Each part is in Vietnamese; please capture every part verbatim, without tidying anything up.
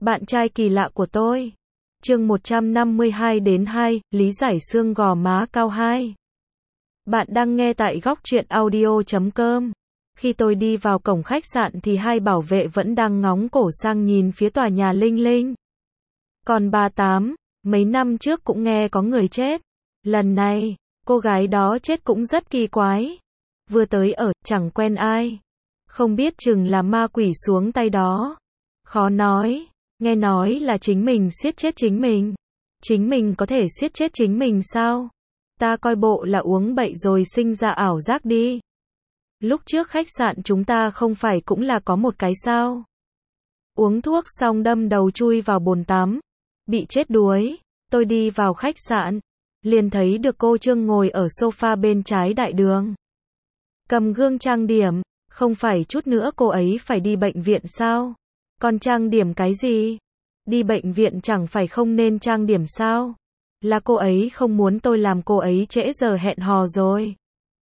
Bạn trai kỳ lạ của tôi. Chương một trăm năm mươi hai đến hai, lý giải xương gò má cao hai. Bạn đang nghe tại góc truyện audio chấm com. Khi tôi đi vào cổng khách sạn thì hai bảo vệ vẫn đang ngóng cổ sang nhìn phía tòa nhà Linh Linh. Còn bà Tám, mấy năm trước cũng nghe có người chết. Lần này, cô gái đó chết cũng rất kỳ quái. Vừa tới ở, chẳng quen ai. Không biết chừng là ma quỷ xuống tay đó. Khó nói, nghe nói là chính mình giết chết chính mình. Chính mình có thể giết chết chính mình sao? Ta coi bộ là uống bậy rồi sinh ra ảo giác đi. Lúc trước khách sạn chúng ta không phải cũng là có một cái sao? Uống thuốc xong đâm đầu chui vào bồn tắm. Bị chết đuối. Tôi đi vào khách sạn. Liền thấy được cô Trương ngồi ở sofa bên trái đại đường. Cầm gương trang điểm. Không phải chút nữa cô ấy phải đi bệnh viện sao? Còn trang điểm cái gì? Đi bệnh viện chẳng phải không nên trang điểm sao? Là cô ấy không muốn tôi làm cô ấy trễ giờ hẹn hò rồi.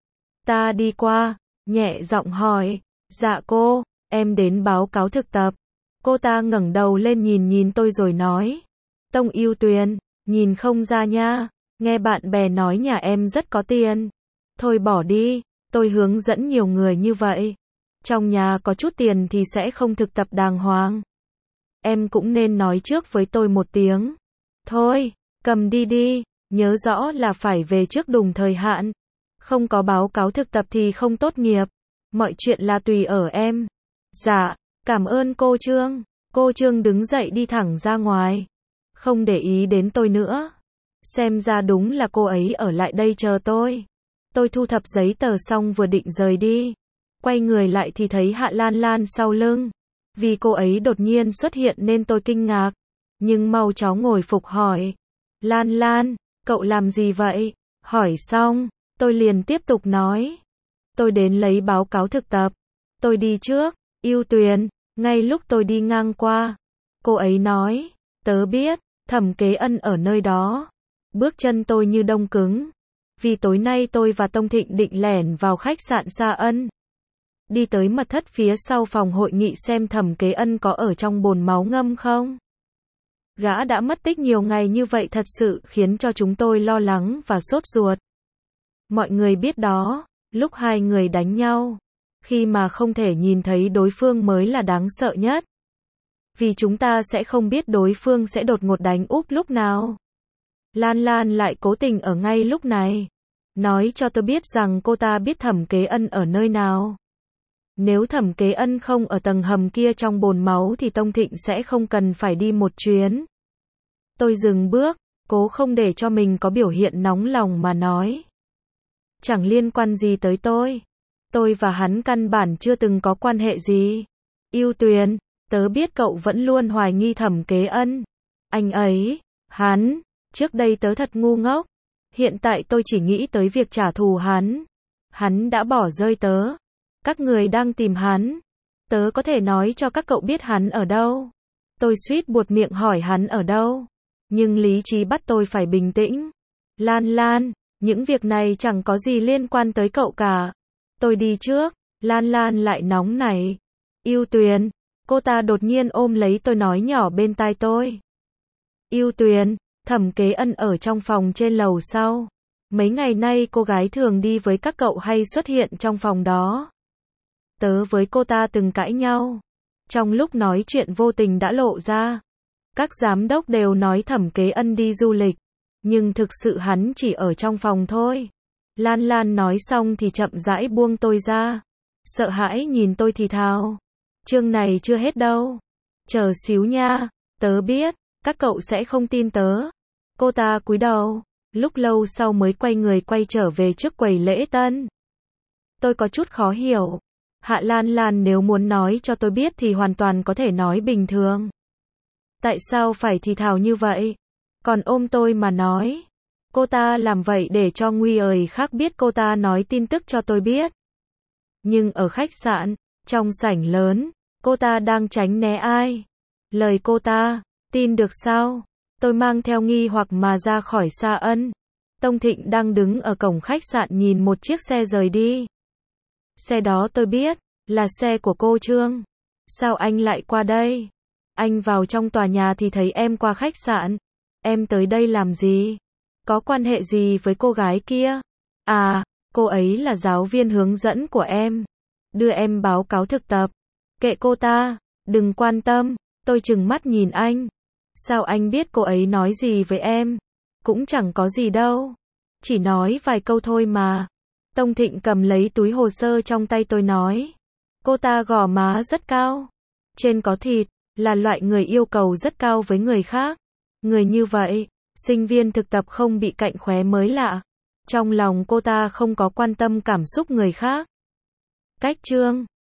Ta đi qua, nhẹ giọng hỏi, dạ cô, em đến báo cáo thực tập. Cô ta ngẩng đầu lên nhìn nhìn tôi rồi nói, Tông Yêu Tuyền, nhìn không ra nha, nghe bạn bè nói nhà em rất có tiền. Thôi bỏ đi, tôi hướng dẫn nhiều người như vậy. Trong nhà có chút tiền thì sẽ không thực tập đàng hoàng. Em cũng nên nói trước với tôi một tiếng. Thôi, cầm đi đi, nhớ rõ là phải về trước đùng thời hạn. Không có báo cáo thực tập thì không tốt nghiệp. Mọi chuyện là tùy ở em. Dạ, cảm ơn cô Trương. Cô Trương đứng dậy đi thẳng ra ngoài. Không để ý đến tôi nữa. Xem ra đúng là cô ấy ở lại đây chờ tôi. Tôi thu thập giấy tờ xong vừa định rời đi. Quay người lại thì thấy Hạ Lan Lan sau lưng. Vì cô ấy đột nhiên xuất hiện nên tôi kinh ngạc. Nhưng mau chóng ngồi phục hỏi. Lan Lan, cậu làm gì vậy? Hỏi xong, tôi liền tiếp tục nói. Tôi đến lấy báo cáo thực tập. Tôi đi trước, Yêu Tuyền, ngay lúc tôi đi ngang qua. Cô ấy nói, tớ biết, Thẩm Kế Ân ở nơi đó. Bước chân tôi như đông cứng. Vì tối nay tôi và Tông Thịnh định lẻn vào khách sạn Sa Ân. Đi tới mật thất phía sau phòng hội nghị xem Thẩm Kế Ân có ở trong bồn máu ngâm không. Gã đã mất tích nhiều ngày như vậy thật sự khiến cho chúng tôi lo lắng và sốt ruột. Mọi người biết đó, lúc hai người đánh nhau, khi mà không thể nhìn thấy đối phương mới là đáng sợ nhất. Vì chúng ta sẽ không biết đối phương sẽ đột ngột đánh úp lúc nào. Lan Lan lại cố tình ở ngay lúc này. Nói cho tôi biết rằng cô ta biết Thẩm Kế Ân ở nơi nào. Nếu Thẩm Kế Ân không ở tầng hầm kia trong bồn máu thì Tông Thịnh sẽ không cần phải đi một chuyến. Tôi dừng bước, cố không để cho mình có biểu hiện nóng lòng mà nói. Chẳng liên quan gì tới tôi. Tôi và hắn căn bản chưa từng có quan hệ gì. Yêu Tuyền, tớ biết cậu vẫn luôn hoài nghi Thẩm Kế Ân. Anh ấy, hắn, trước đây tớ thật ngu ngốc. Hiện tại tôi chỉ nghĩ tới việc trả thù hắn. Hắn đã bỏ rơi tớ. Các người đang tìm hắn. Tớ có thể nói cho các cậu biết hắn ở đâu. Tôi suýt buột miệng hỏi hắn ở đâu. Nhưng lý trí bắt tôi phải bình tĩnh. Lan Lan, những việc này chẳng có gì liên quan tới cậu cả. Tôi đi trước. Lan Lan lại nóng nảy. Yêu Tuyền. Cô ta đột nhiên ôm lấy tôi nói nhỏ bên tai tôi. Yêu Tuyền, Thẩm Kế Ân ở trong phòng trên lầu sau. Mấy ngày nay cô gái thường đi với các cậu hay xuất hiện trong phòng đó. Tớ với cô ta từng cãi nhau. Trong lúc nói chuyện vô tình đã lộ ra. Các giám đốc đều nói Thẩm Kế Ân đi du lịch. Nhưng thực sự hắn chỉ ở trong phòng thôi. Lan Lan nói xong thì chậm rãi buông tôi ra. Sợ hãi nhìn tôi thì thào. Chương này chưa hết đâu. Chờ xíu nha. Tớ biết, các cậu sẽ không tin tớ. Cô ta cúi đầu. Lúc lâu sau mới quay người quay trở về trước quầy lễ tân. Tôi có chút khó hiểu. Hạ Lan Lan nếu muốn nói cho tôi biết thì hoàn toàn có thể nói bình thường. Tại sao phải thì thào như vậy? Còn ôm tôi mà nói. Cô ta làm vậy để cho người khác biết cô ta nói tin tức cho tôi biết. Nhưng ở khách sạn, trong sảnh lớn, cô ta đang tránh né ai? Lời cô ta, tin được sao? Tôi mang theo nghi hoặc mà ra khỏi Sa Ân. Tông Thịnh đang đứng ở cổng khách sạn nhìn một chiếc xe rời đi. Xe đó tôi biết, là xe của cô Trương. Sao anh lại qua đây? Anh vào trong tòa nhà thì thấy em qua khách sạn. Em tới đây làm gì? Có quan hệ gì với cô gái kia? À, cô ấy là giáo viên hướng dẫn của em. Đưa em báo cáo thực tập. Kệ cô ta, đừng quan tâm. Tôi trừng mắt nhìn anh. Sao anh biết cô ấy nói gì với em? Cũng chẳng có gì đâu. Chỉ nói vài câu thôi mà. Tông Thịnh cầm lấy túi hồ sơ trong tay tôi nói. Cô ta gò má rất cao. Trên có thịt, là loại người yêu cầu rất cao với người khác. Người như vậy, sinh viên thực tập không bị cạnh khóe mới lạ. Trong lòng cô ta không có quan tâm cảm xúc người khác. Cách chương